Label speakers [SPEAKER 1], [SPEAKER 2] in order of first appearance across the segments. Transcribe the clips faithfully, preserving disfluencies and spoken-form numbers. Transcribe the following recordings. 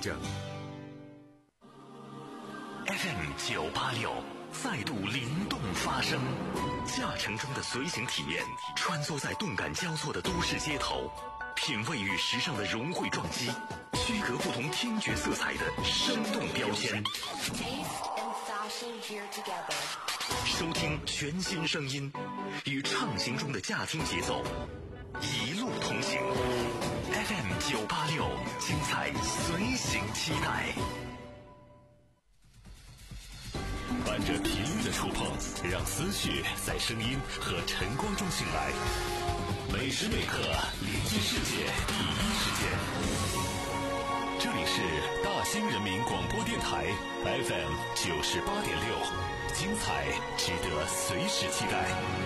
[SPEAKER 1] 证。
[SPEAKER 2] F M 九八六再度灵动发声，驾乘中的随行体验，穿梭在动感交错的都市街头，品味与时尚的融汇撞击，区隔不同听觉色彩的生动标签。收听全新声音，与畅行中的驾听节奏，一路同行。F M 九八六，精彩随行期待。伴着频率的触碰，让思绪在声音和晨光中醒来。每时每刻，临近世界第一时间。这里是大兴人民广播电台 F M 九十八点六，精彩值得随时期待。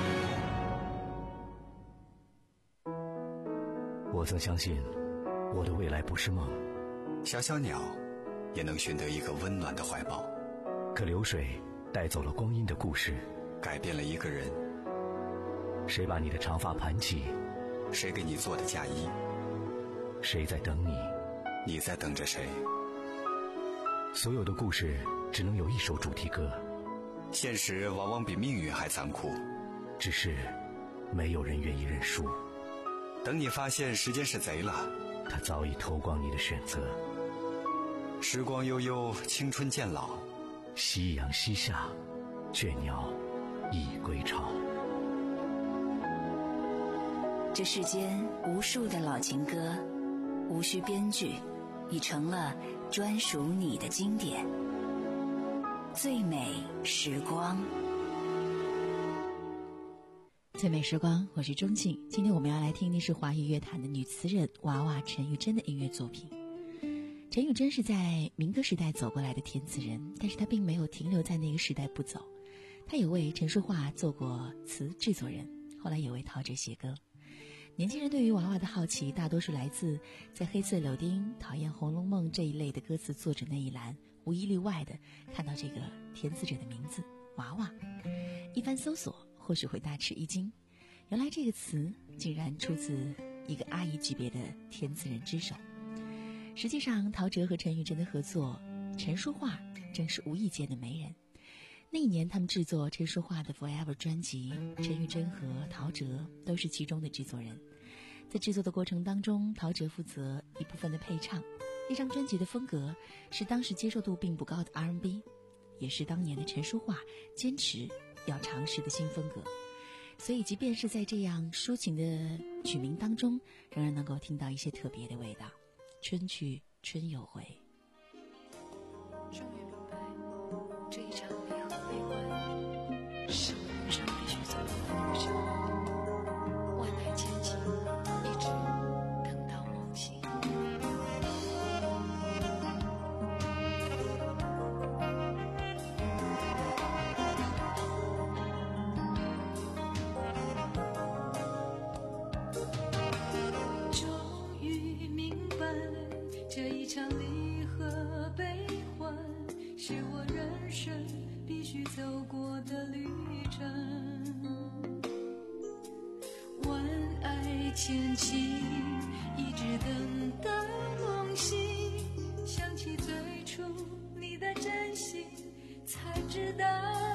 [SPEAKER 3] 我曾相信，我的未来不是梦，
[SPEAKER 1] 小小鸟也能寻得一个温暖的怀抱。
[SPEAKER 3] 可流水带走了光阴的故事，
[SPEAKER 1] 改变了一个人。
[SPEAKER 3] 谁把你的长发盘起？
[SPEAKER 1] 谁给你做的嫁衣？
[SPEAKER 3] 谁在等你？
[SPEAKER 1] 你在等着谁？
[SPEAKER 3] 所有的故事只能有一首主题歌。
[SPEAKER 1] 现实往往比命运还残酷，
[SPEAKER 3] 只是没有人愿意认输。
[SPEAKER 1] 等你发现时间是贼了，
[SPEAKER 3] 他早已偷光你的选择。
[SPEAKER 1] 时光悠悠，青春渐老，
[SPEAKER 3] 夕阳西下，倦鸟已归巢。
[SPEAKER 4] 这世间无数的老情歌，无需编剧，已成了专属你的经典。最美时光，
[SPEAKER 5] 最美时光，我是钟庆。今天我们要来听的是华语乐坛的女词人娃娃陈玉珍的音乐作品。陈玉珍是在民歌时代走过来的填词人，但是她并没有停留在那个时代不走。她也为陈淑桦做过词制作人，后来也为陶喆写歌。年轻人对于娃娃的好奇，大多数来自在黑色柳丁、讨厌《红楼梦》这一类的歌词作者那一栏，无一例外的看到这个填词者的名字娃娃，一番搜索或许会大吃一惊，原来这个词竟然出自一个阿姨级别的填词人之手。实际上陶喆和陈玉珍的合作，陈淑桦正是无意间的媒人。那一年他们制作陈淑桦的 Forever 专辑，陈玉珍和陶喆都是其中的制作人。在制作的过程当中，陶喆负责一部分的配唱。这张专辑的风格是当时接受度并不高的 R and B， 也是当年的陈淑桦坚持要尝试的新风格。所以即便是在这样抒情的曲名当中，仍然能够听到一些特别的味道。春去春又回。
[SPEAKER 6] 终于明白，这一场离合悲欢是我人生必须走过的旅程，万籁千行，一直等到梦醒。终于明白，这一场离合悲欢是我人生必须走过的旅程，万爱千情，一直等到梦醒。想起最初你的真心，才知道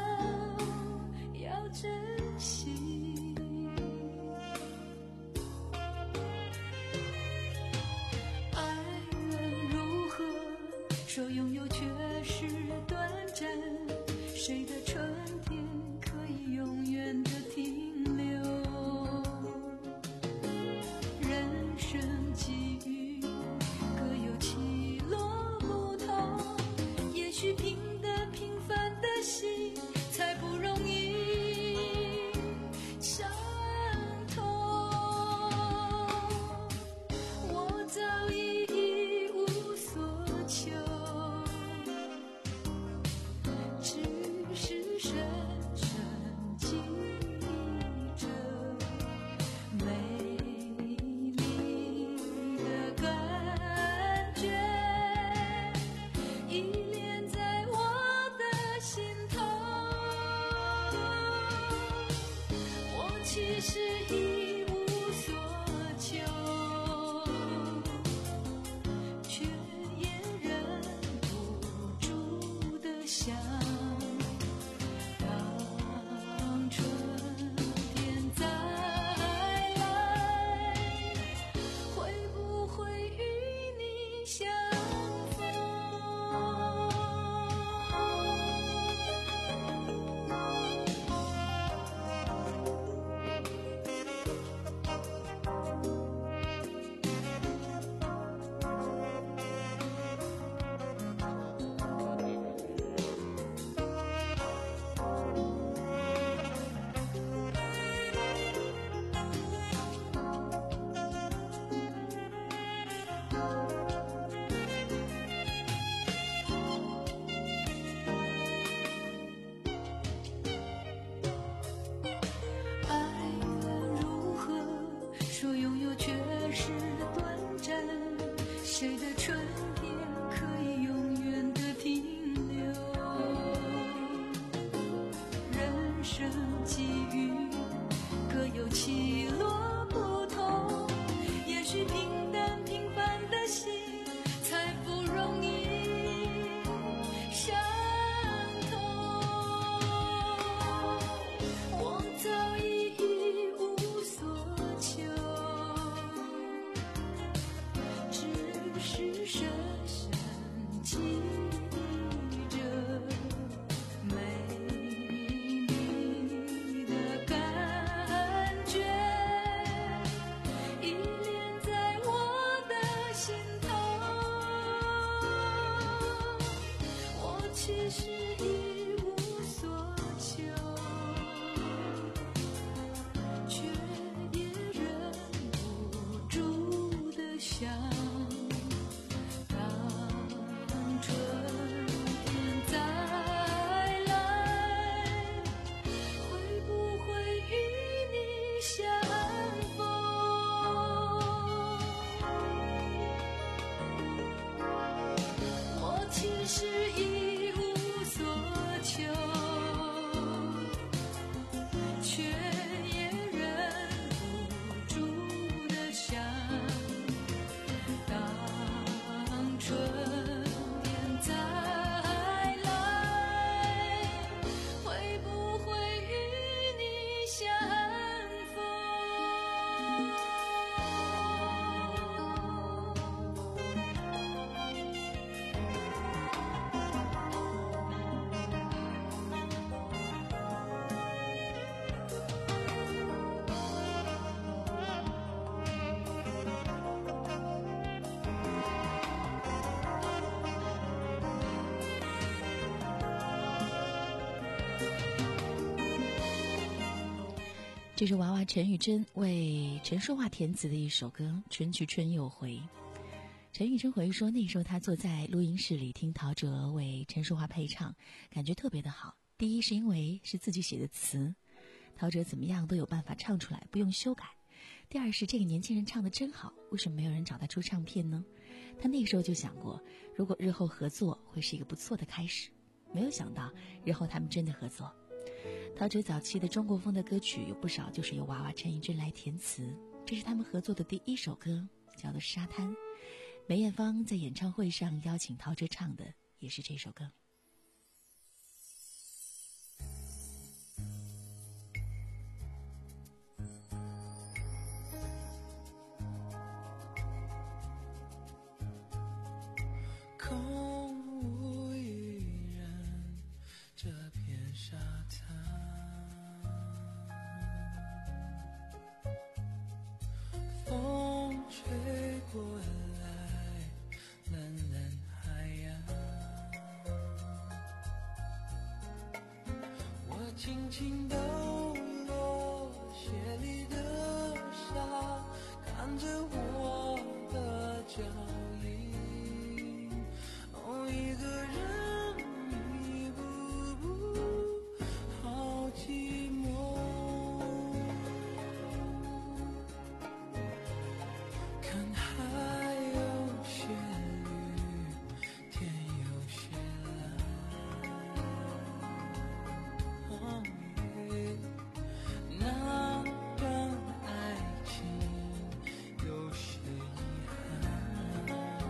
[SPEAKER 6] 要珍惜。爱人如何说拥有却是短暂，谁的春天可以永远的停留？人生际遇际遇各有起落不同，也许平淡平凡的心才不容易伤痛。我早已一无所求，只是深深记忆着美丽的感觉，依恋在我的心头。我其实一无所求，却也忍不住的想，当春天再来，会不会与你相逢？我其实一无所求，却也忍不住的想，当春天再来，会不会与你相逢？
[SPEAKER 5] 这是娃娃陈玉珍为陈淑桦填词的一首歌《春去春又回》。陈玉珍回忆说，那时候她坐在录音室里听陶喆为陈淑桦配唱，感觉特别的好。第一是因为是自己写的词，陶喆怎么样都有办法唱出来，不用修改。第二是这个年轻人唱得真好，为什么没有人找他出唱片呢？他那时候就想过，如果日后合作会是一个不错的开始。没有想到日后他们真的合作。陶喆早期的中国风的歌曲有不少就是由娃娃陈玉珍来填词，这是他们合作的第一首歌，叫做《沙滩》。梅艳芳在演唱会上邀请陶喆唱的也是这首歌。
[SPEAKER 7] 空无一人，这片沙滩，风吹过来，蓝蓝海洋，我轻轻抖落鞋里的沙，看着我的脚印，哦，一个人一步步，好寂寞。看海有些绿，天有些蓝，哦耶，那段爱情有些遗憾，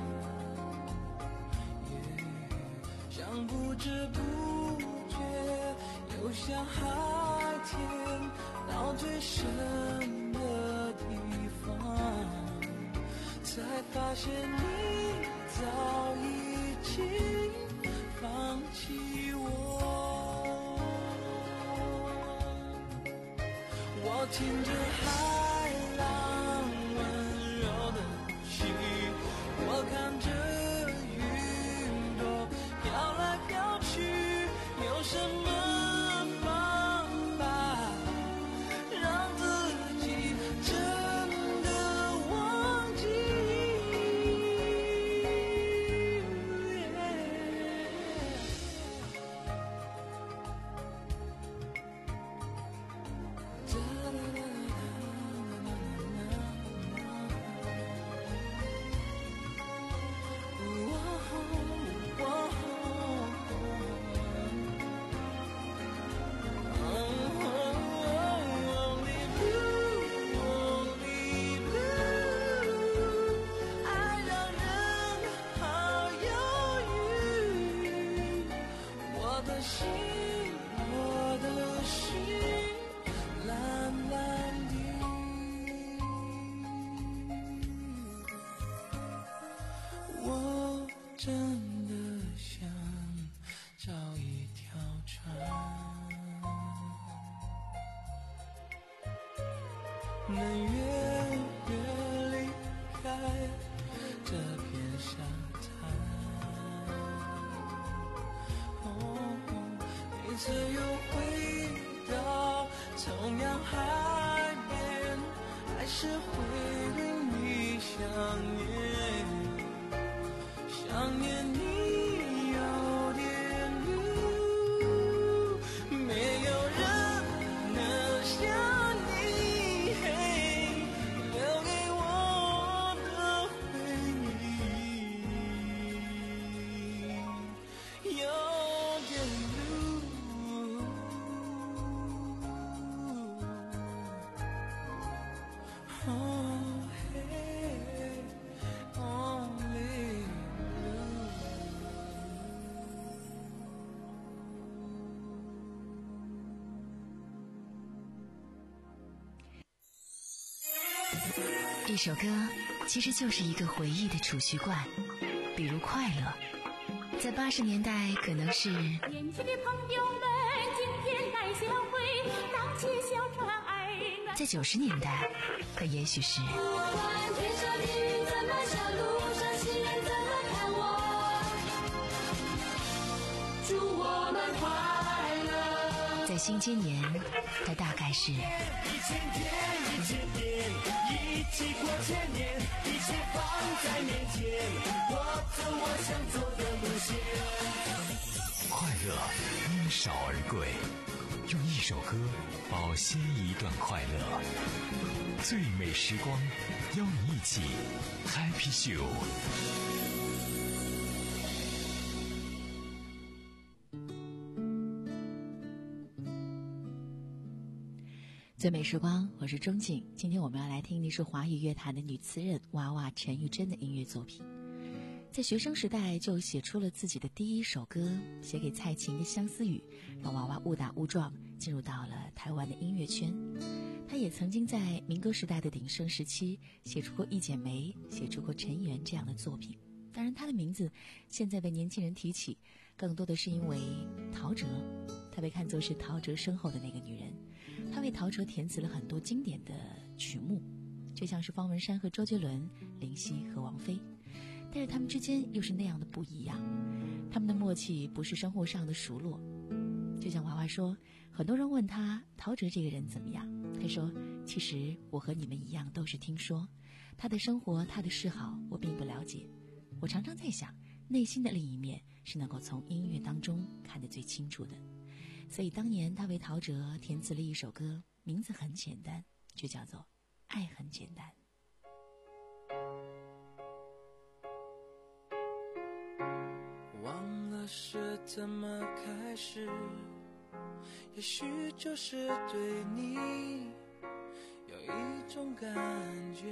[SPEAKER 7] 耶，像不知不觉游向海天，到最深的地方，才发现你早已经放弃我。我听着海浪温柔的呼吸，我看着云朵飘来飘去，有什么方法让自己真的忘记？哒哒哒哒的心，我的心蓝蓝的。我真的想找一条船，能远远离开这片沙滩。哦，每次又回到同样海边，还是会对你想念。想念你有点路，没有人能像你留给我的回忆，有点路。哦嘿，only。
[SPEAKER 5] 一首歌其实就是一个回忆的储蓄罐，比如快乐，在八十年代可能是
[SPEAKER 8] 年轻的朋友们今天来相会，荡起小船儿。
[SPEAKER 5] 在九十年代可也许是
[SPEAKER 8] 我看天上的云怎么笑，路上行人怎么看我，祝我们快乐。
[SPEAKER 5] 在新千年它大概是
[SPEAKER 7] 一千天一千年，一起过千年，一切放在面前，我走我想走的路线。
[SPEAKER 1] 快乐因少而贵，用一首歌保鲜一段快乐。最美时光，邀你一起 Happy Show。
[SPEAKER 5] 最美时光，我是钟景。今天我们要来听的是华语乐坛的女词人娃娃陈玉珍的音乐作品。在学生时代就写出了自己的第一首歌，写给蔡琴的《相思雨》，让娃娃误打误撞进入到了台湾的音乐圈。她也曾经在民歌时代的鼎盛时期写出过《一剪梅》，写出过《尘缘》这样的作品。当然她的名字现在被年轻人提起，更多的是因为陶喆，她被看作是陶喆身后的那个女人。她为陶喆填词了很多经典的曲目，就像是方文山和周杰伦、林夕和王菲，但是他们之间又是那样的不一样。他们的默契不是生活上的熟络，就像娃娃说，很多人问他陶喆这个人怎么样，他说其实我和你们一样都是听说，他的生活他的嗜好我并不了解，我常常在想内心的另一面是能够从音乐当中看得最清楚的。所以当年他为陶喆填词了一首歌，名字很简单，就叫做《爱很简单》。
[SPEAKER 7] 忘了是怎么开始，也许就是对你有一种感觉，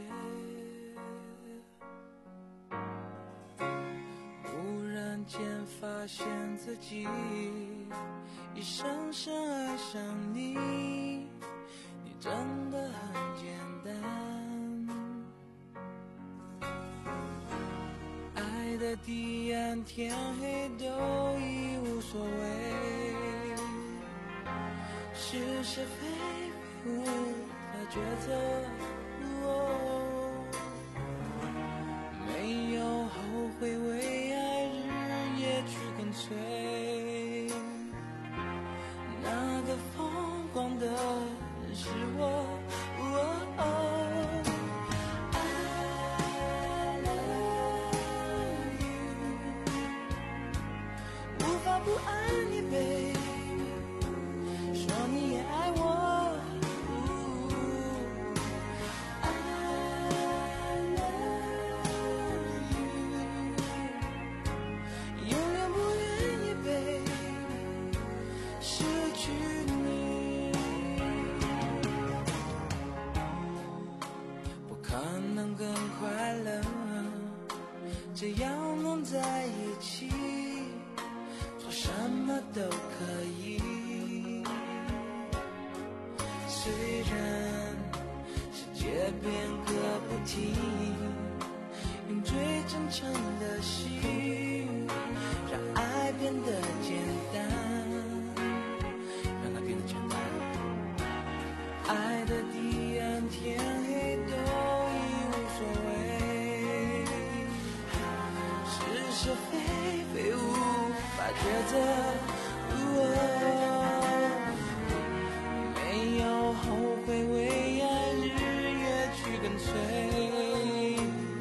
[SPEAKER 7] 忽然间发现自己已深深爱上你，你真的很简单，爱的彼岸天黑都已无所谓，是是非非无法抉择，哦，没有后悔，为爱日夜去跟随，那个疯狂的人是我，哦哦不爱你 baby， 说你也爱我，哦 I love you， 永远不愿意 baby 失去你，不可能更快乐，只要能在一起做什么都可以。虽然世界变个不停，用最真诚的心，让爱变得简单，让它变得简单。爱的彼岸，天黑都已无所谓，是是非非无法抉择。没有后悔，为爱日夜去跟随。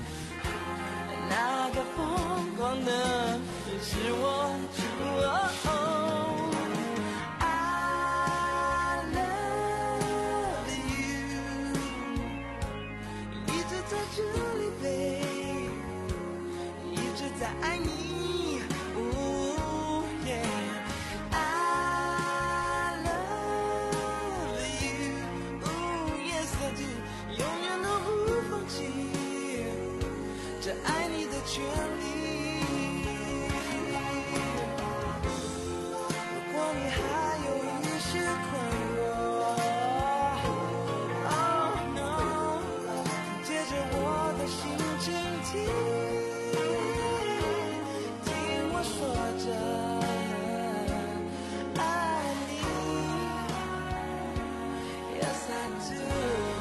[SPEAKER 7] 那个疯狂的是我。I love you， 一直在这里陪，一直在爱你。这爱你的权利，如果你还有一些困惑 Oh no， 借着我的心倾听，听我说着爱你 Yes I do。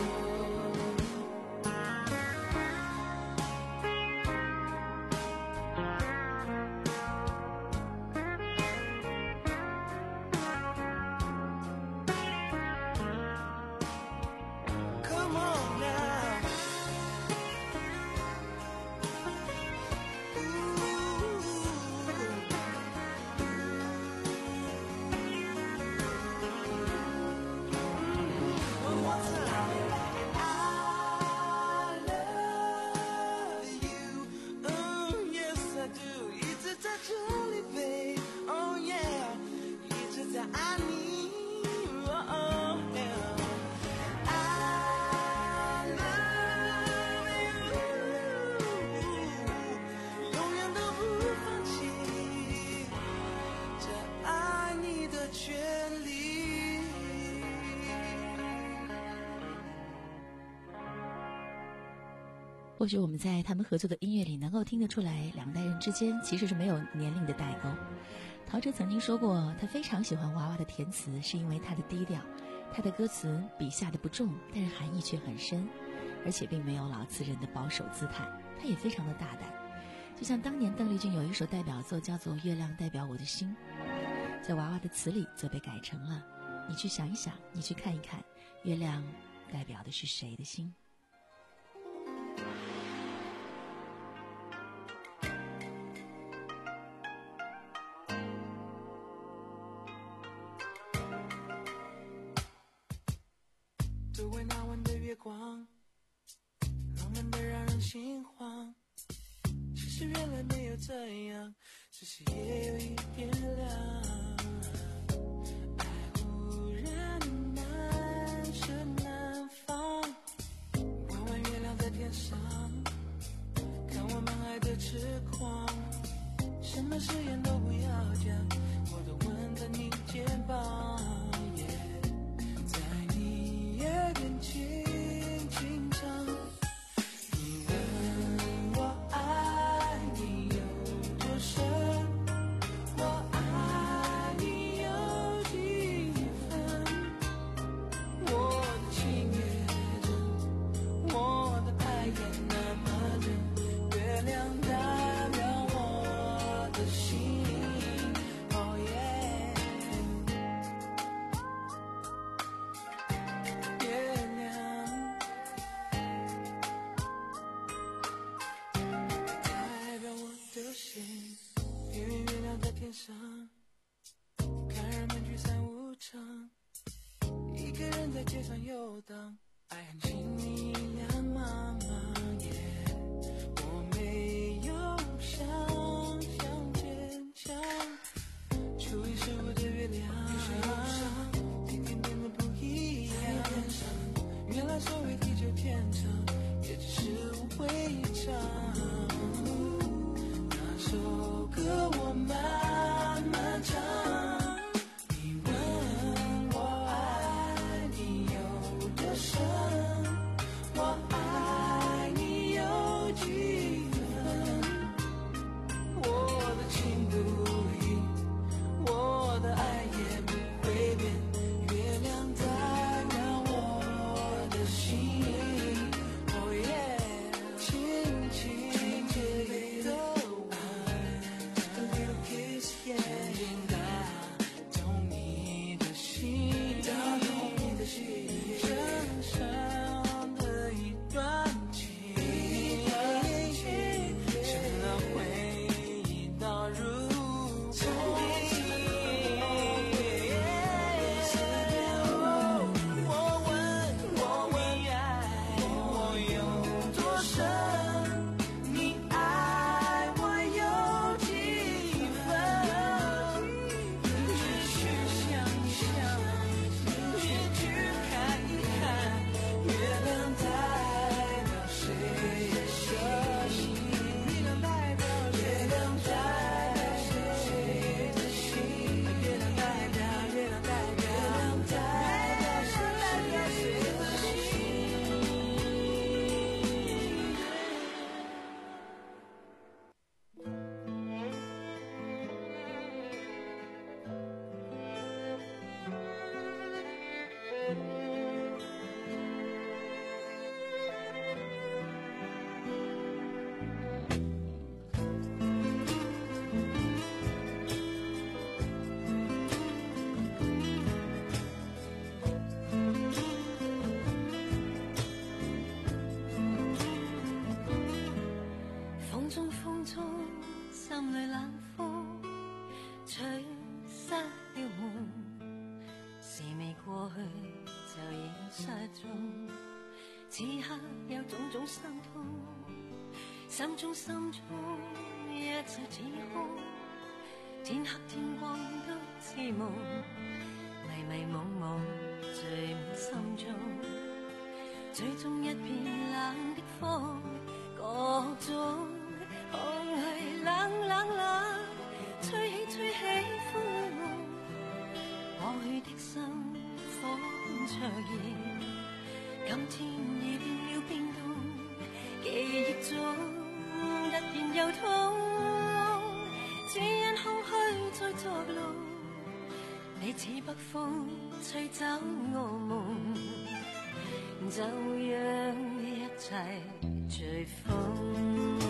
[SPEAKER 5] 或许我们在他们合作的音乐里能够听得出来，两代人之间其实是没有年龄的代沟。陶喆曾经说过，他非常喜欢娃娃的填词，是因为他的低调，他的歌词笔下的不重，但是含义却很深，而且并没有老词人的保守姿态，他也非常的大胆。就像当年邓丽君有一首代表作叫做《月亮代表我的心》，在娃娃的词里则被改成了你去想一想，你去看一看，月亮代表的是谁的心。
[SPEAKER 7] 周围那晚的月光，浪漫的让人心慌。其实原来没有这样，只是也有一点凉。爱忽然难舍难放，弯弯月亮在天上，看我们爱的痴狂。什么誓言都不要讲，我都吻在你肩膀。耳边轻轻唱，你问我爱你有多深，我爱你有几分，我的情也真，我的爱也那么真，月亮代表我的心。Oh yeah，上看人们聚散无常，一个人在街上游荡，爱很轻易两茫茫。Yeah， 我没有想象坚强，初一十五的月亮，天天变得不一样。原来所谓地久天长，也只是无悔一场。那首歌我慢
[SPEAKER 6] 心里冷風吹失了夢，事未過去就已失蹤，此刻有種種心痛，心中心中一切似空，天黑天光都似夢，迷迷惘惘聚滿心中，最終一片冷的風，各種空氣冷冷冷，吹起吹起風裏夢，過去的心火般灼熱，今天已變了冰凍，記憶中突然又痛，只因空虛在作弄，你似北風吹走我夢，就讓一切隨風。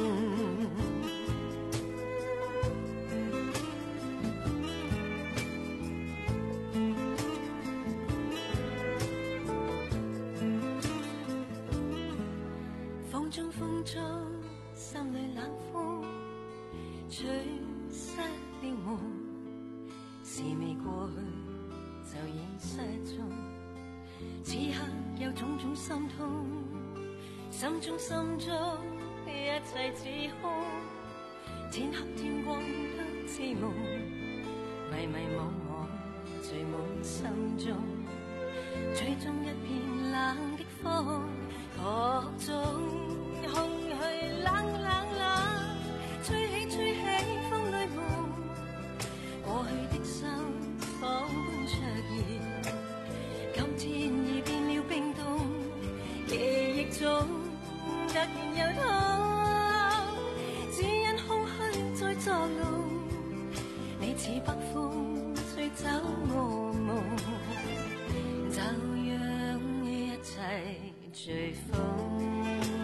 [SPEAKER 6] 風中風中心裏冷風吹失了夢，事未過去就已失蹤，此刻有種種心痛，心中心中一切似空，天黑天光都似夢，迷迷惘惘聚滿心中，最終一片冷的風，各種空虛冷冷冷，吹起吹起風裏夢，過去的心火般灼熱，今天已變了冰凍，記憶中突然又痛，只因空虛在作弄，你似北風吹走我夢，就讓一切隨風。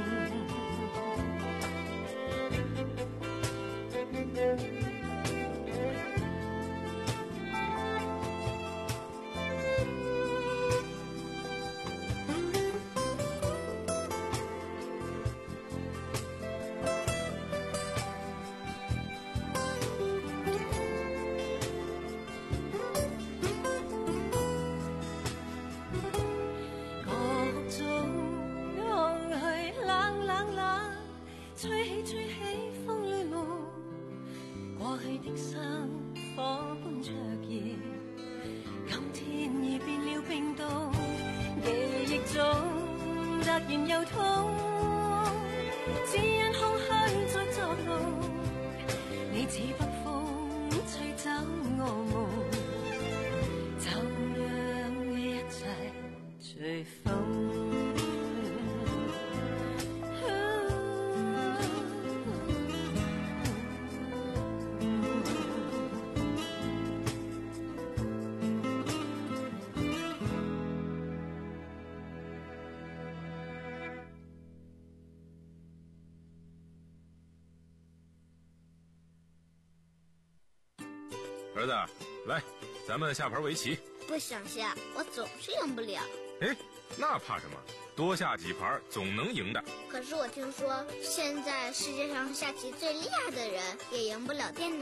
[SPEAKER 9] 儿子，来，咱们下盘围棋。
[SPEAKER 10] 不想下，我总是赢不了。
[SPEAKER 9] 哎，那怕什么？多下几盘总能赢的。
[SPEAKER 10] 可是我听说，现在世界上下棋最厉害的人也赢不了电脑。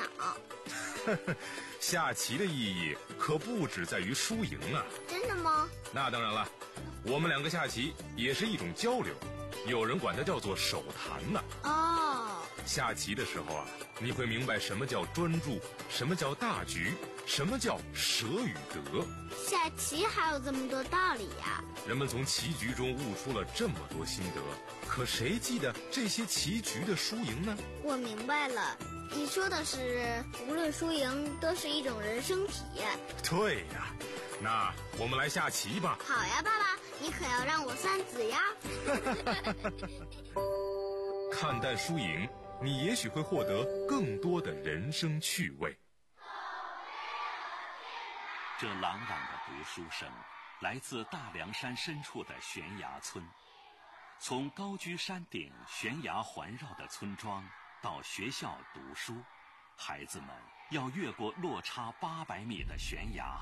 [SPEAKER 9] 下棋的意义可不只在于输赢啊。
[SPEAKER 10] 真的吗？
[SPEAKER 9] 那当然了，我们两个下棋也是一种交流，有人管它叫做手谈呢。
[SPEAKER 10] 哦。
[SPEAKER 9] 下棋的时候啊，你会明白什么叫专注，什么叫大局，什么叫舍与得。
[SPEAKER 10] 下棋还有这么多道理呀！
[SPEAKER 9] 人们从棋局中悟出了这么多心得，可谁记得这些棋局的输赢呢？
[SPEAKER 10] 我明白了，你说的是无论输赢都是一种人生体验。
[SPEAKER 9] 对呀，那我们来下棋吧。
[SPEAKER 10] 好呀，爸爸，你可要让我算子呀。
[SPEAKER 9] 看淡输赢，你也许会获得更多的人生趣味。
[SPEAKER 2] 这朗朗的读书声来自大凉山深处的悬崖村，从高居山顶悬崖环绕的村庄到学校读书，孩子们要越过落差八百米的悬崖，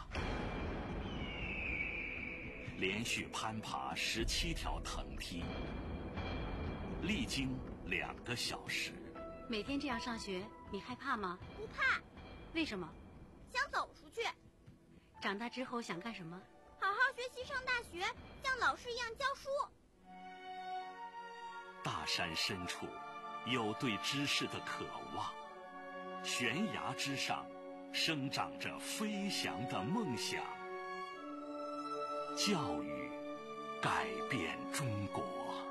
[SPEAKER 2] 连续攀爬十七条藤梯，历经两个小时。
[SPEAKER 11] 每天这样上学， 你害怕吗？
[SPEAKER 10] 不怕。
[SPEAKER 11] 为什么？
[SPEAKER 10] 想走出去。
[SPEAKER 11] 长大之后想干什么？
[SPEAKER 10] 好好学习，上大学，像老师一样教书。
[SPEAKER 2] 大山深处有对知识的渴望，悬崖之上生长着飞翔的梦想。教育改变中国。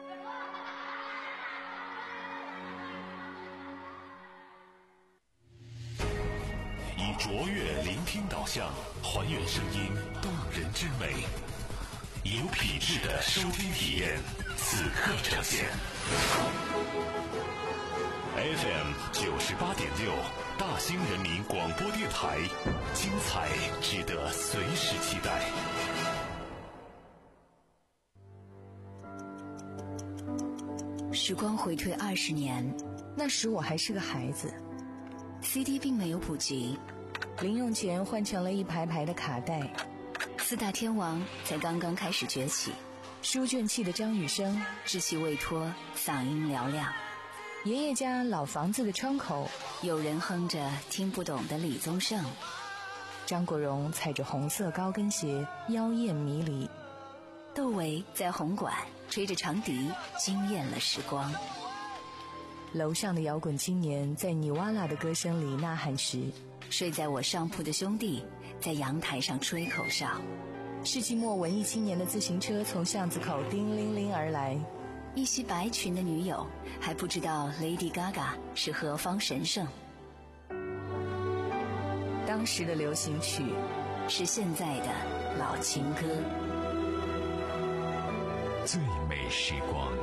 [SPEAKER 2] 以卓越聆听导向，还原声音动人之美，有品质的收听体验，此刻呈现。F M 九十八点六，大兴人民广播电台，精彩值得随时期待。
[SPEAKER 4] 时光回退二十年，
[SPEAKER 12] 那时我还是个孩子
[SPEAKER 4] ，C D 并没有普及，
[SPEAKER 12] 零用钱换成了一排排的卡带，
[SPEAKER 4] 四大天王才刚刚开始崛起，
[SPEAKER 12] 书卷气的张雨生
[SPEAKER 4] 稚气未脱，嗓音嘹亮。
[SPEAKER 12] 爷爷家老房子的窗口，
[SPEAKER 4] 有人哼着听不懂的李宗盛。
[SPEAKER 12] 张国荣踩着红色高跟鞋，妖艳迷离。
[SPEAKER 4] 窦唯在红馆吹着长笛，惊艳了时光。
[SPEAKER 12] 楼上的摇滚青年在尼瓦拉的歌声里呐喊时，
[SPEAKER 4] 睡在我上铺的兄弟在阳台上吹口哨。
[SPEAKER 12] 世纪末文艺青年的自行车从巷子口叮铃铃而来。
[SPEAKER 4] 一袭白裙的女友还不知道 Lady Gaga 是何方神圣。
[SPEAKER 12] 当时的流行曲
[SPEAKER 4] 是现在的老情歌。
[SPEAKER 1] 最美时光。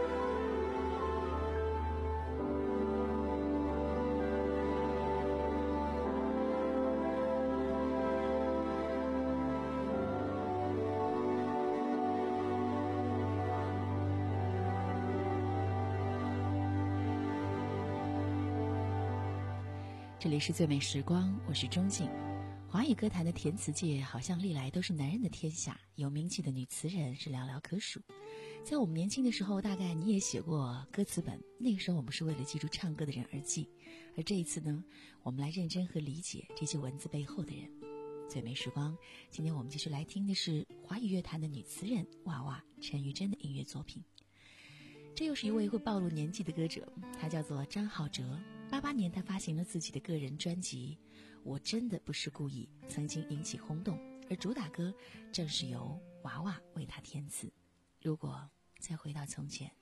[SPEAKER 5] 这里是最美时光，我是钟静。华语歌坛的填词界好像历来都是男人的天下，有名气的女词人是寥寥可数。在我们年轻的时候，大概你也写过歌词本，那个时候我们是为了记住唱歌的人而记，而这一次呢，我们来认真和理解这些文字背后的人。最美时光，今天我们继续来听的是华语乐坛的女词人娃娃陈玉珍的音乐作品。这又是一位会暴露年纪的歌者，他叫做张浩哲。八八年他发行了自己的个人专辑《我真的不是故意》，曾经引起轰动，而主打歌正是由娃娃为他填词。如果再回到从前。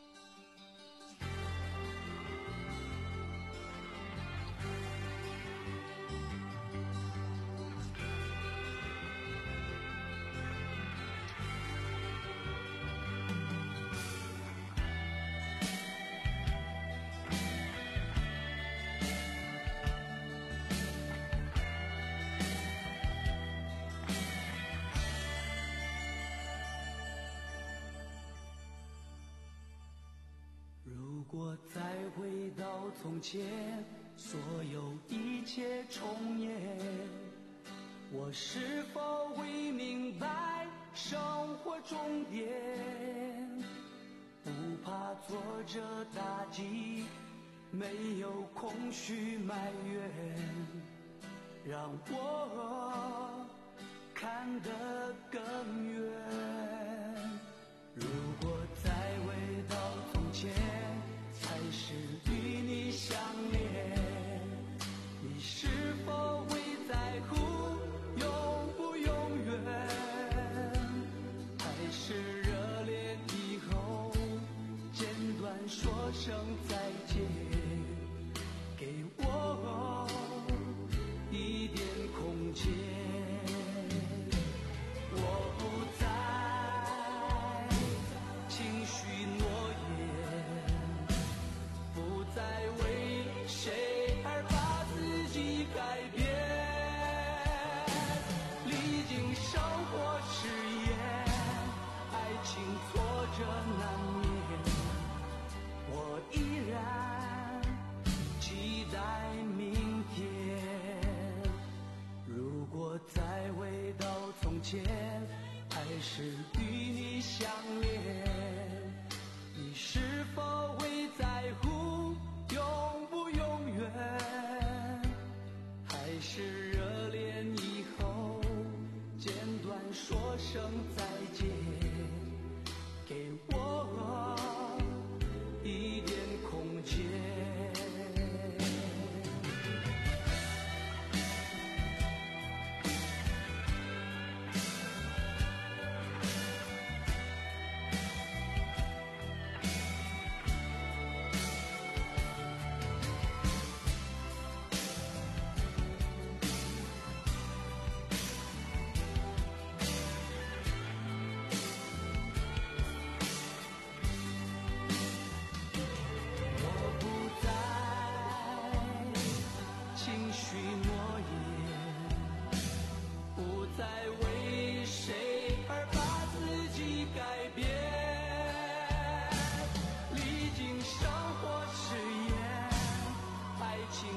[SPEAKER 7] 如果再回到从前，所有一切重演，我是否会明白生活终点？不怕挫折打击，没有空虚埋怨，让我看得更远。如果再回到从前，还是与你相恋，你是否会在乎永不永远？还是热恋以后简短说声再见，给我一点空间。我不再轻许诺言，不再为谁而把自己改变。历经生活试验，爱情挫折难免，我依然期待明天。如果再回到从前，还是与你相恋，你是否会在乎永不永远？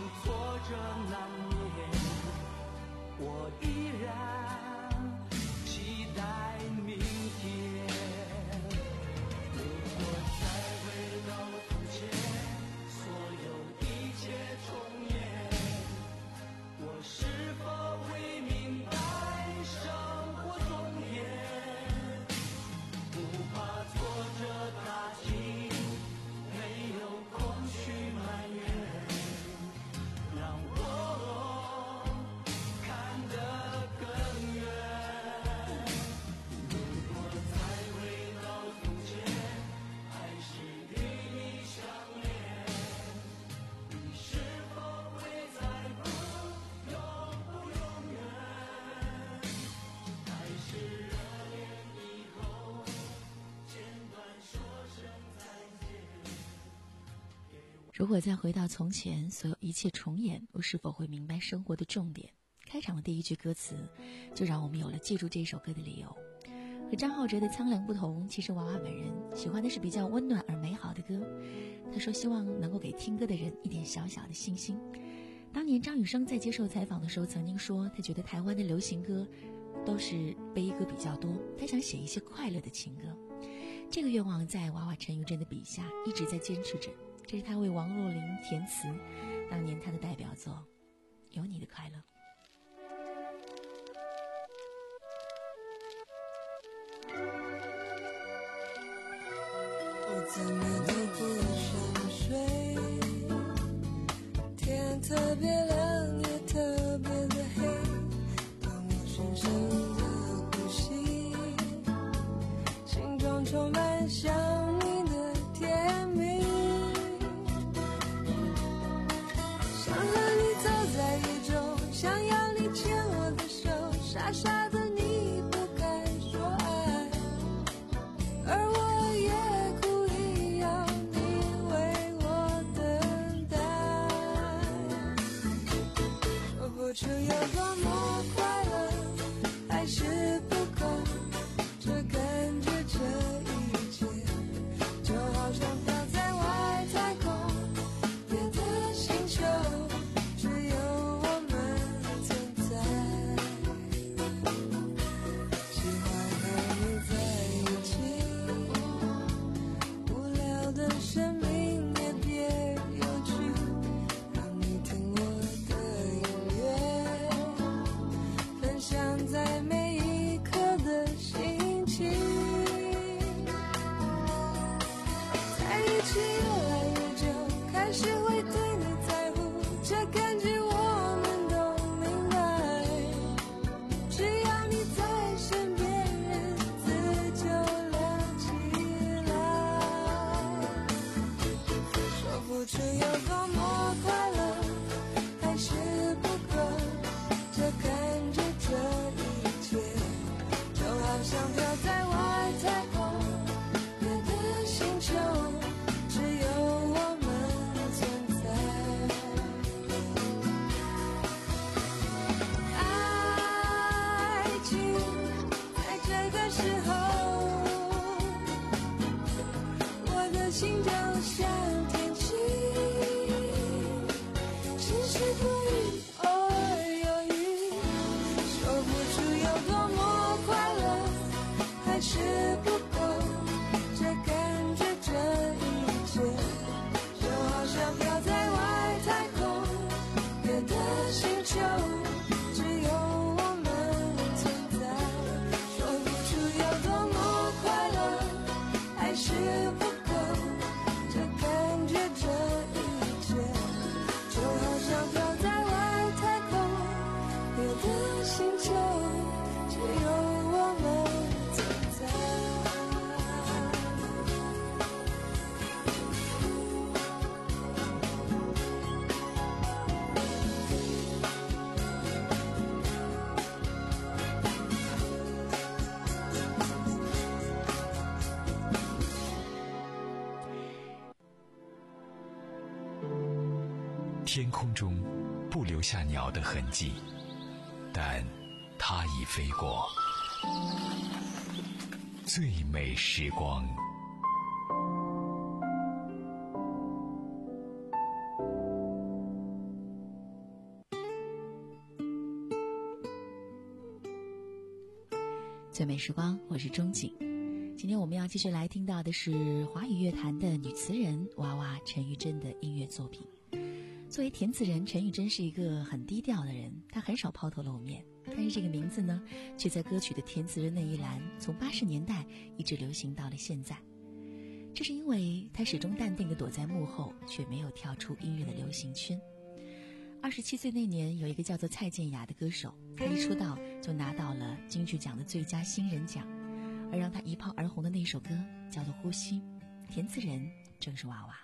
[SPEAKER 7] 挫折难免，我依然期待明天。如果再回到从前，所有一切重演，我是否会明白生活终点？不怕挫折打击，没有空虚埋怨，让我看得更远。如果再回到从前，还是与你相恋，你是否会在乎永不永远？还是热恋以后简短说声再见？
[SPEAKER 5] 如果再回到从前，所有一切重演，我是否会明白生活的重点？开场的第一句歌词就让我们有了记住这首歌的理由。和张浩哲的苍凉不同，其实娃娃本人喜欢的是比较温暖而美好的歌。他说希望能够给听歌的人一点小小的信心。当年张雨生在接受采访的时候曾经说，他觉得台湾的流行歌都是悲歌比较多，他想写一些快乐的情歌。这个愿望在娃娃陈玉珍的笔下一直在坚持着，这是他为王若琳填词，当年他的代表作《有你的快乐》。
[SPEAKER 13] 我怎么都不想睡，天特别亮也特别的黑，当我深深的呼吸，心中充满想你的甜蜜，想和你走在雨中，想要你牵我的手，傻傻的你不该说爱，而我也故意要你为我等待，说不出有多么快乐，还是不够，这感觉这一切就好像飘在外太空，别的星球只有我们存在，喜欢和你在一起，无聊的生命也别有趣，让你听我的音乐，分享在每一刻的心情，在一起越来越久，开始会对你在乎，这感觉我们都明白，只要你在身边，日子就亮起来，说不出有多么快乐，还是不够，这感觉这一切就好像飘在外太空，别的星球只有我们存在，爱情在这个时候，我的心就像天气，时时不语，偶尔有雨，说不出有多么快乐，还是不够，这感觉这一切就好像飘在外太空，别的星球只有我们存在，说不出有多么快乐，还是不够，这感觉这一切就好像飘在外太空，别的星球只有我们存在。
[SPEAKER 1] 天空中不留下鸟的痕迹，但它已飞过。最美时光。
[SPEAKER 5] 最美时光，我是钟景。今天我们要继续来听到的是华语乐坛的女词人娃娃陈玉珍的音乐作品。作为填词人，陈玉珍是一个很低调的人，她很少抛头露面，但是这个名字呢，却在歌曲的填词人那一栏从八十年代一直流行到了现在。这是因为她始终淡定地躲在幕后，却没有跳出音乐的流行圈。二十七岁那年，有一个叫做蔡健雅的歌手，她一出道就拿到了金曲奖的最佳新人奖，而让她一炮而红的那首歌叫做《呼吸》，填词人正是娃娃。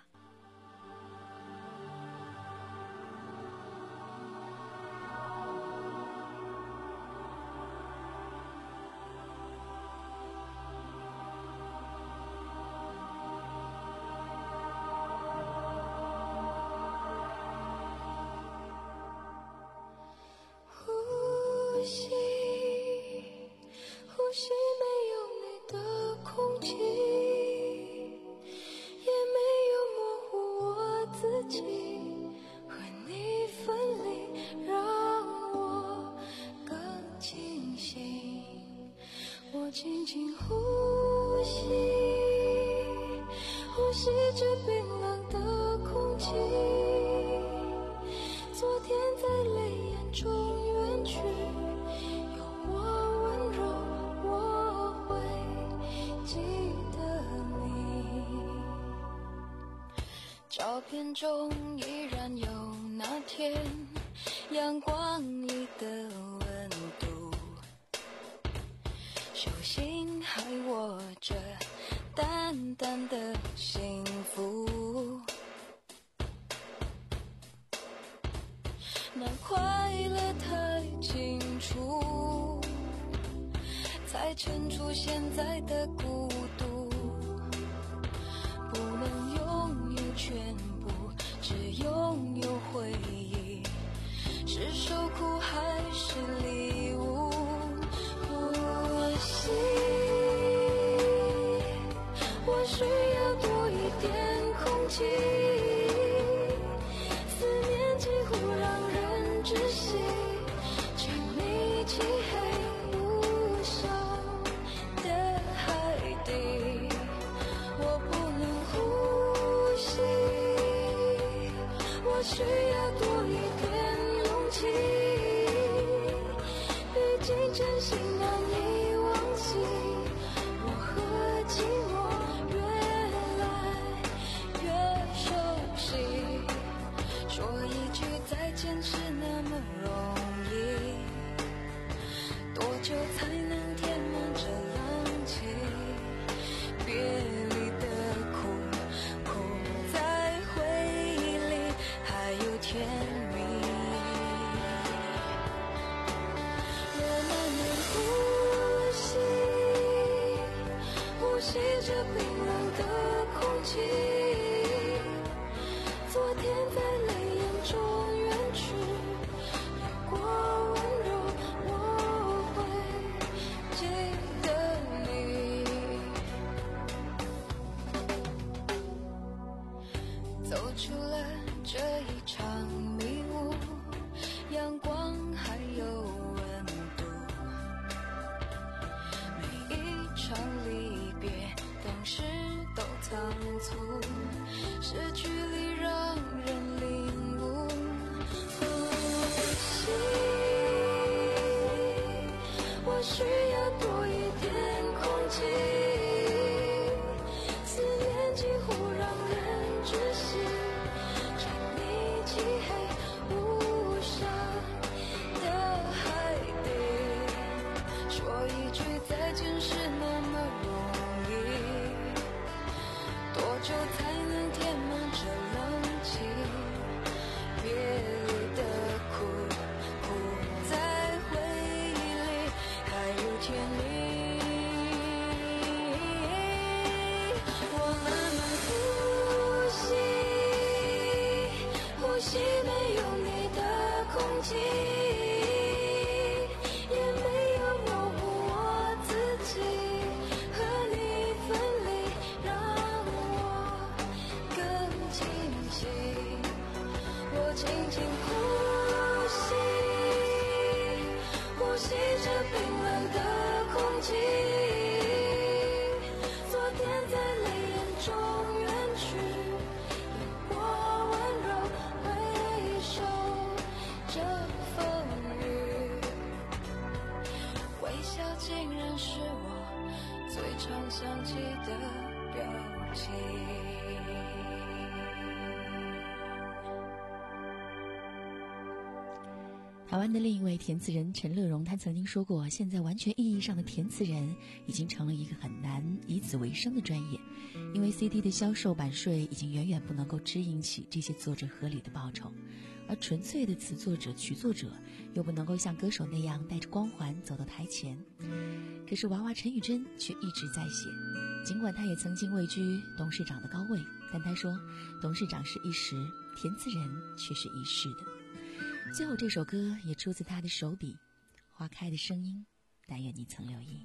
[SPEAKER 13] 呼吸，呼吸，没有你的空气，也没有模糊我自己，和你分离，让我更清醒。我轻轻呼吸，呼吸着冰冷的空气，昨天在泪眼中远去，有我温柔，我会记得你。照片中依然有那天阳光里的温度，手心还握着淡淡的幸福，那快乐太清楚，才衬出现在的孤独。不能拥有全部，只拥有回忆，是受苦还是礼物？呼吸，我需要多一点空气，思念几乎让人窒息，沉溺漆黑无声的海底，我不能呼吸，我需要多一点勇气，毕竟真心难以忘记，我和寂寞越来越熟悉，说一句再见是那么容易，多久才能填满这冷气？别离的苦，苦在回忆里还有甜蜜。我慢慢呼吸，呼吸着冰冷的空气，昨天在泪眼中远去，有过温柔，我会记得你。走出了这一场迷雾，阳光还有温度，每一场离别当时都仓促，失去里让人领悟。呼吸，我需要多一点空气，思念几乎让人窒息，沉溺漆黑无声的海底，说一句再见是那么容易，多久才能填满这冷气？别离的苦，苦在回忆里还有甜蜜。我慢慢呼吸，呼吸没有你的空气，也没有模糊我自己，和你分离让我更清晰。我轻轻呼吸，呼吸着冰冷的空气， 常想起的表情。
[SPEAKER 5] 台湾的另一位填词人陈乐融，他曾经说过，现在完全意义上的填词人已经成了一个很难以此为生的专业，因为 C D 的销售版税已经远远不能够支应起这些作者合理的报酬，而纯粹的词作者曲作者又不能够像歌手那样带着光环走到台前。可是娃娃陈玉珍却一直在写，尽管他也曾经位居董事长的高位，但他说董事长是一时，填词人却是一世的。最后这首歌也出自他的手笔，花开的声音，但愿你曾留意。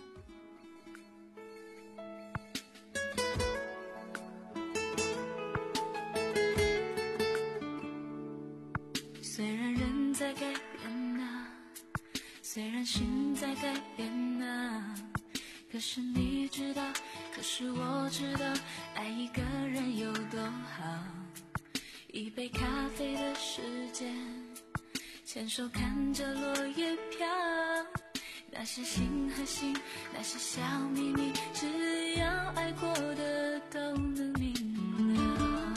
[SPEAKER 14] 虽然人在改变啊，虽然心在改变啊，可是你知道，可是我知道，爱一个人有多好。一杯咖啡的时间，牵手看着落叶飘，那些心和心，那些小秘密，只要爱过的都能明了。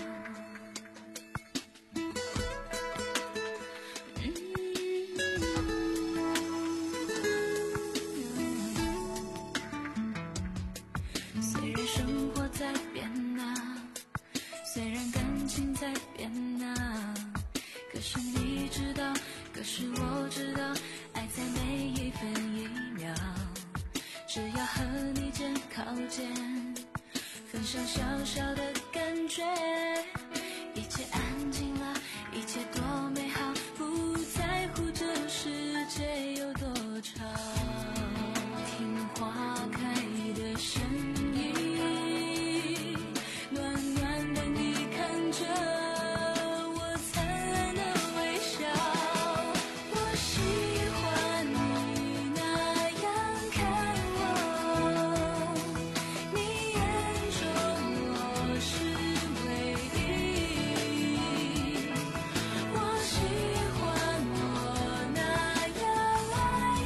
[SPEAKER 14] 虽然生活在变啊，虽然感情在变啊，可是你知道，可是我知道，爱在每一分一秒，只要和你肩靠肩，分享小小的感觉，一切安静了，一切多美好，不在乎这世界有多长，听花开的声音，暖暖的你看着我灿烂的微笑，我喜欢你那样看我，你眼中我是唯一，我喜欢我那样爱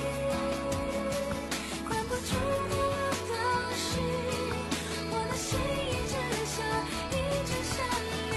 [SPEAKER 14] 你，关不住的我的心，我的心一直想，一直想你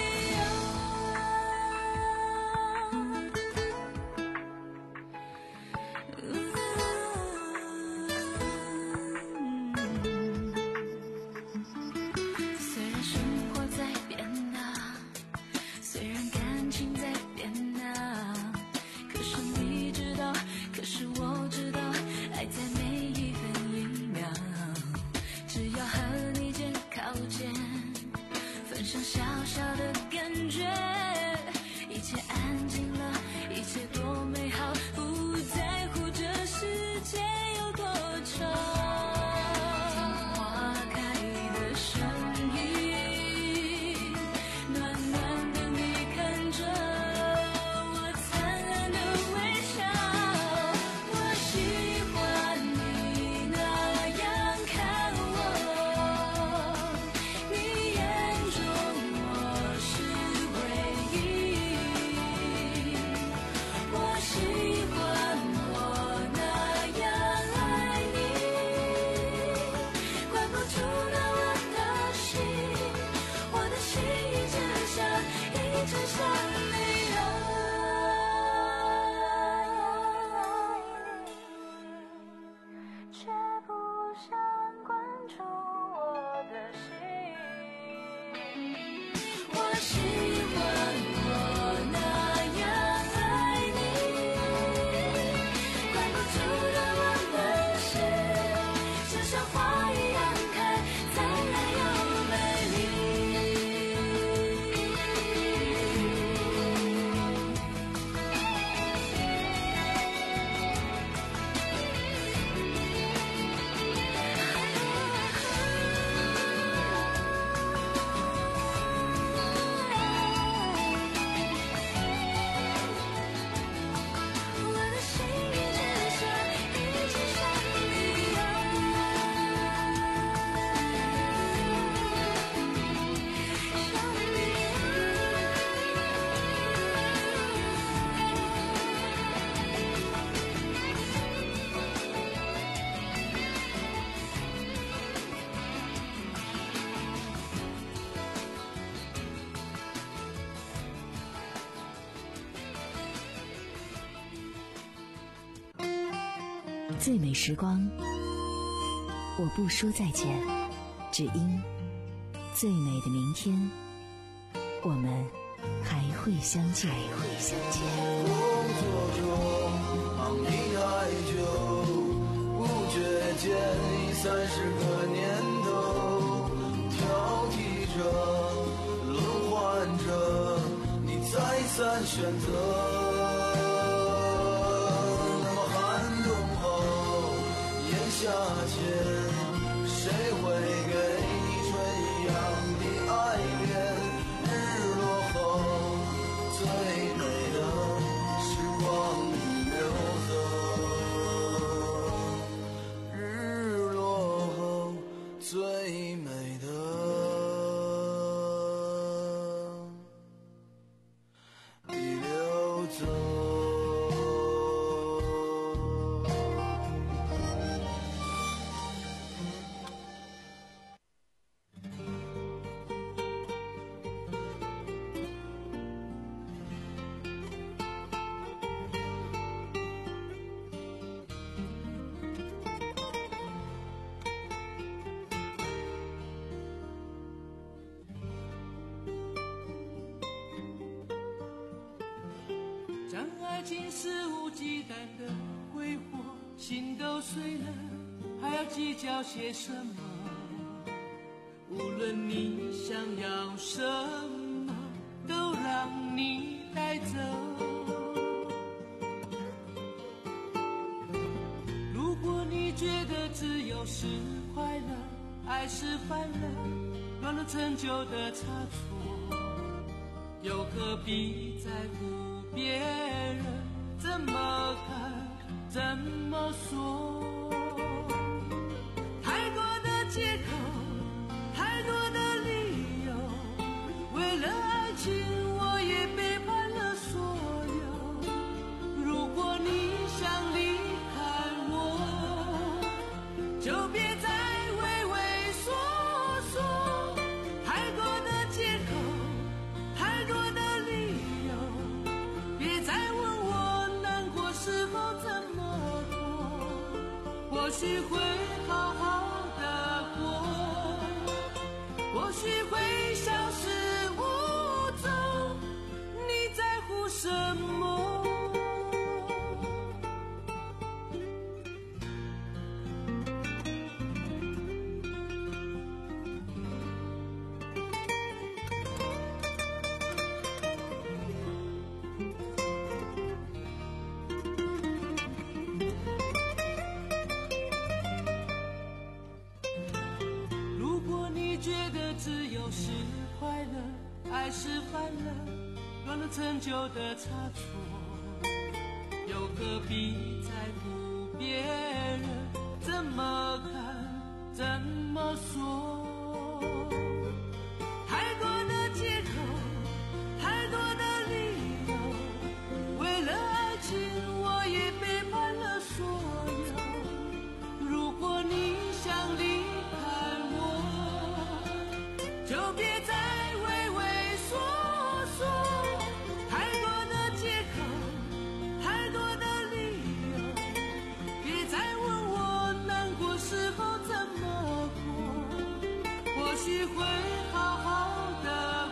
[SPEAKER 14] 虽然生活在变啊，虽然感情在变啊，可是你知道，可是我知道，爱在每一分一秒，只要和你肩靠肩，分享小小的感觉，一切安静了，一切多美好，不在乎这世界有多长，听花开的声音，暖暖的你看着我灿烂的微笑，我喜欢你那样看我，你眼中我是唯一，我喜欢我那样爱你，关不住的我的心，我的心一直想，一直想你啊，却不想关注我的心，我喜欢我那样爱你，关不住的我的心，就像花一样开，灿烂又美丽。
[SPEAKER 4] 最美时光，我不说再见，只因最美的明天，我们还会相见。还会相见。
[SPEAKER 7] 工作中忙你太久，不觉间已三十个年头，挑剔着，轮换着，你再三选择。那么寒冬后，炎夏前，谁会给你春一样的爱恋？日落后，最美的时光已流走，日落后最美的已流走。
[SPEAKER 15] 让爱情肆无忌惮的挥霍，心都碎了，还要计较些什么？无论你想要什么，都让你带走。如果你觉得自由是快乐，爱是烦乐，乱了陈旧的差错，又何必在乎别人怎么看怎么说？太多的借口，太多的理由，为了爱情我也背叛了所有。如果你想离开我，就别再畏畏缩缩。太多的借口，太多的理由，别再问我难过时候怎么过，或许会好好的过，或许会消失无踪，你在乎什么？自由是快乐，爱是烦乐，乱了陈旧的差错，又何必在乎别人怎么看怎么说？太多的借口，太多的理由，为了爱情我也背叛了所有。如果你想离开我，就别再畏畏缩缩。太多的借口，太多的理由，别再问我难过时候怎么过，或许会好好的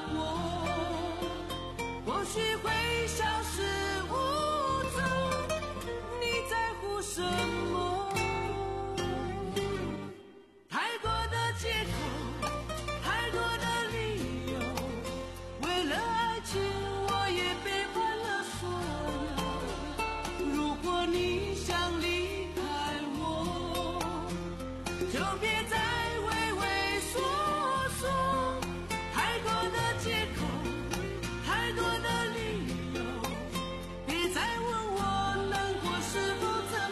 [SPEAKER 15] 过，或许会消失无踪，你在乎什么？太多的借口，太多的理由，为了爱情我也背叛了所有。如果你想离开我，就别再畏畏缩缩。太多的借口，太多的理由，别再问我难过时候怎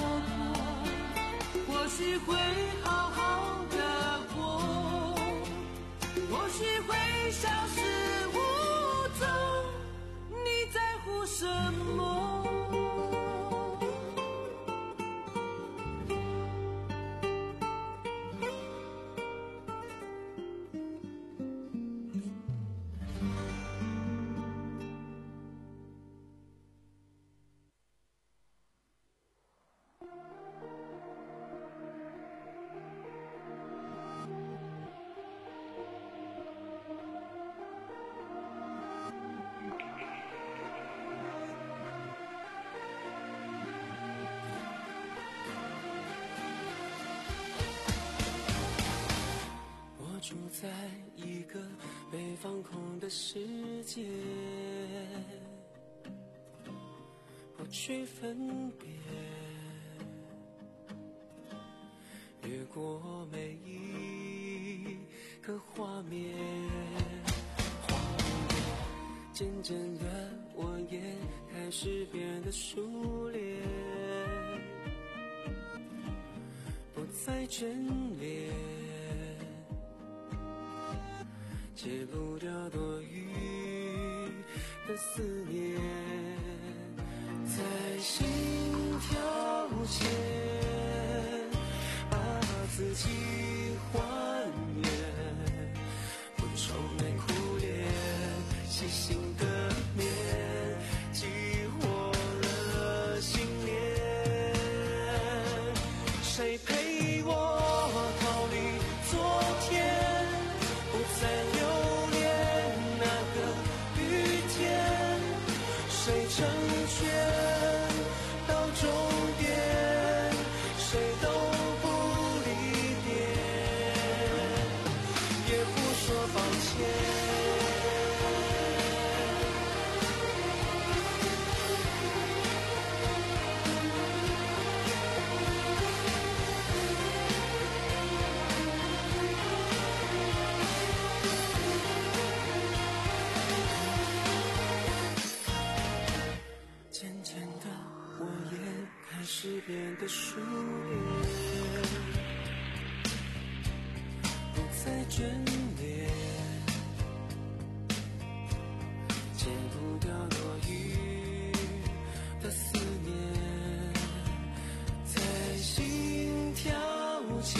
[SPEAKER 15] 么过，或许会好好的过，或许会消失无踪，你在乎什么？
[SPEAKER 7] 在一个被放空的世界，不去分别，越过每一个画面，画面渐渐的，我也开始变得熟练，不再眷恋，戒不掉多余的思念，在心跳前把自己还原，不愁眉苦脸，细心的面激活了信念，谁陪我逃离昨天，不再留恋那个雨天，谁成全到终点，谁都不离别，也不说抱歉。渐渐的，我也开始变得熟练，不再眷恋，戒不掉多余的思念，在心跳前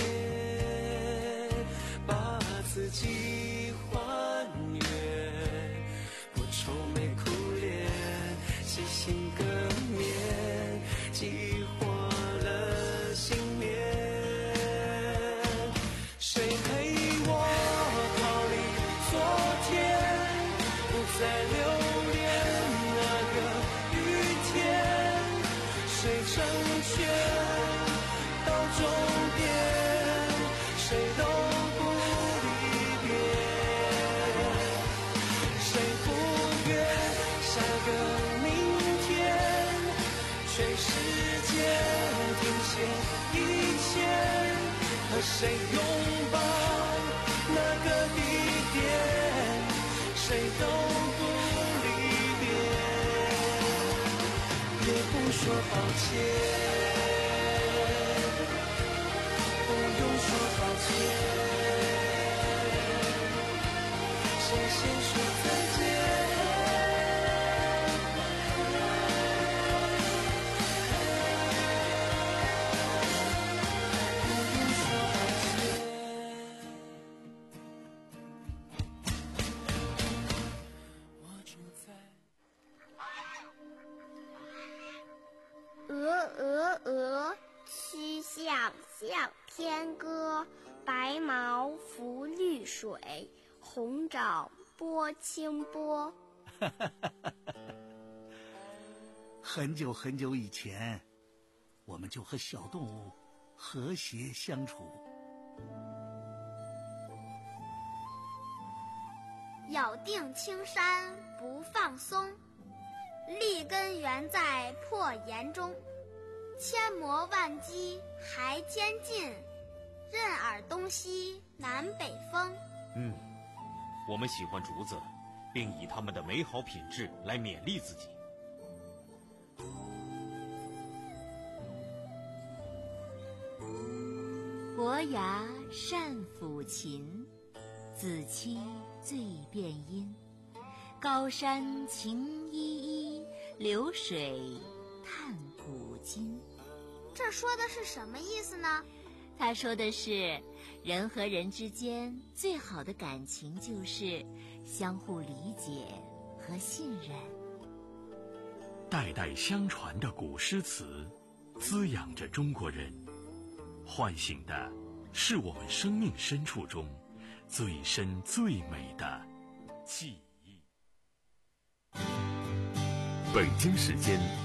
[SPEAKER 7] 把自己还原，不愁眉苦脸，细心革面激活了信念，谁陪我逃离昨天，不再留恋那个雨天，谁成全到终点，谁都不离别，谁不愿下个明天，全世界停歇一切，和谁拥抱那个地点，谁都不离别，也不说抱歉，不用说抱歉，谁先说再见。
[SPEAKER 10] 鹅鹅鹅，曲项向天歌，白毛浮绿水，红掌拨清波。
[SPEAKER 16] 很久很久以前，我们就和小动物和谐相处。
[SPEAKER 10] 咬定青山不放松，立根原在破岩中，千磨万击还坚劲，任尔东西南北风。
[SPEAKER 17] 嗯，我们喜欢竹子，并以它们的美好品质来勉励自己。
[SPEAKER 18] 伯牙善抚琴，子期最辨音。高山晴依依，流水叹古今。
[SPEAKER 10] 这说的是什么意思呢？
[SPEAKER 18] 他说的是，人和人之间最好的感情就是相互理解和信任。
[SPEAKER 3] 代代相传的古诗词，滋养着中国人，唤醒的是我们生命深处中最深最美的记忆。
[SPEAKER 1] 北京时间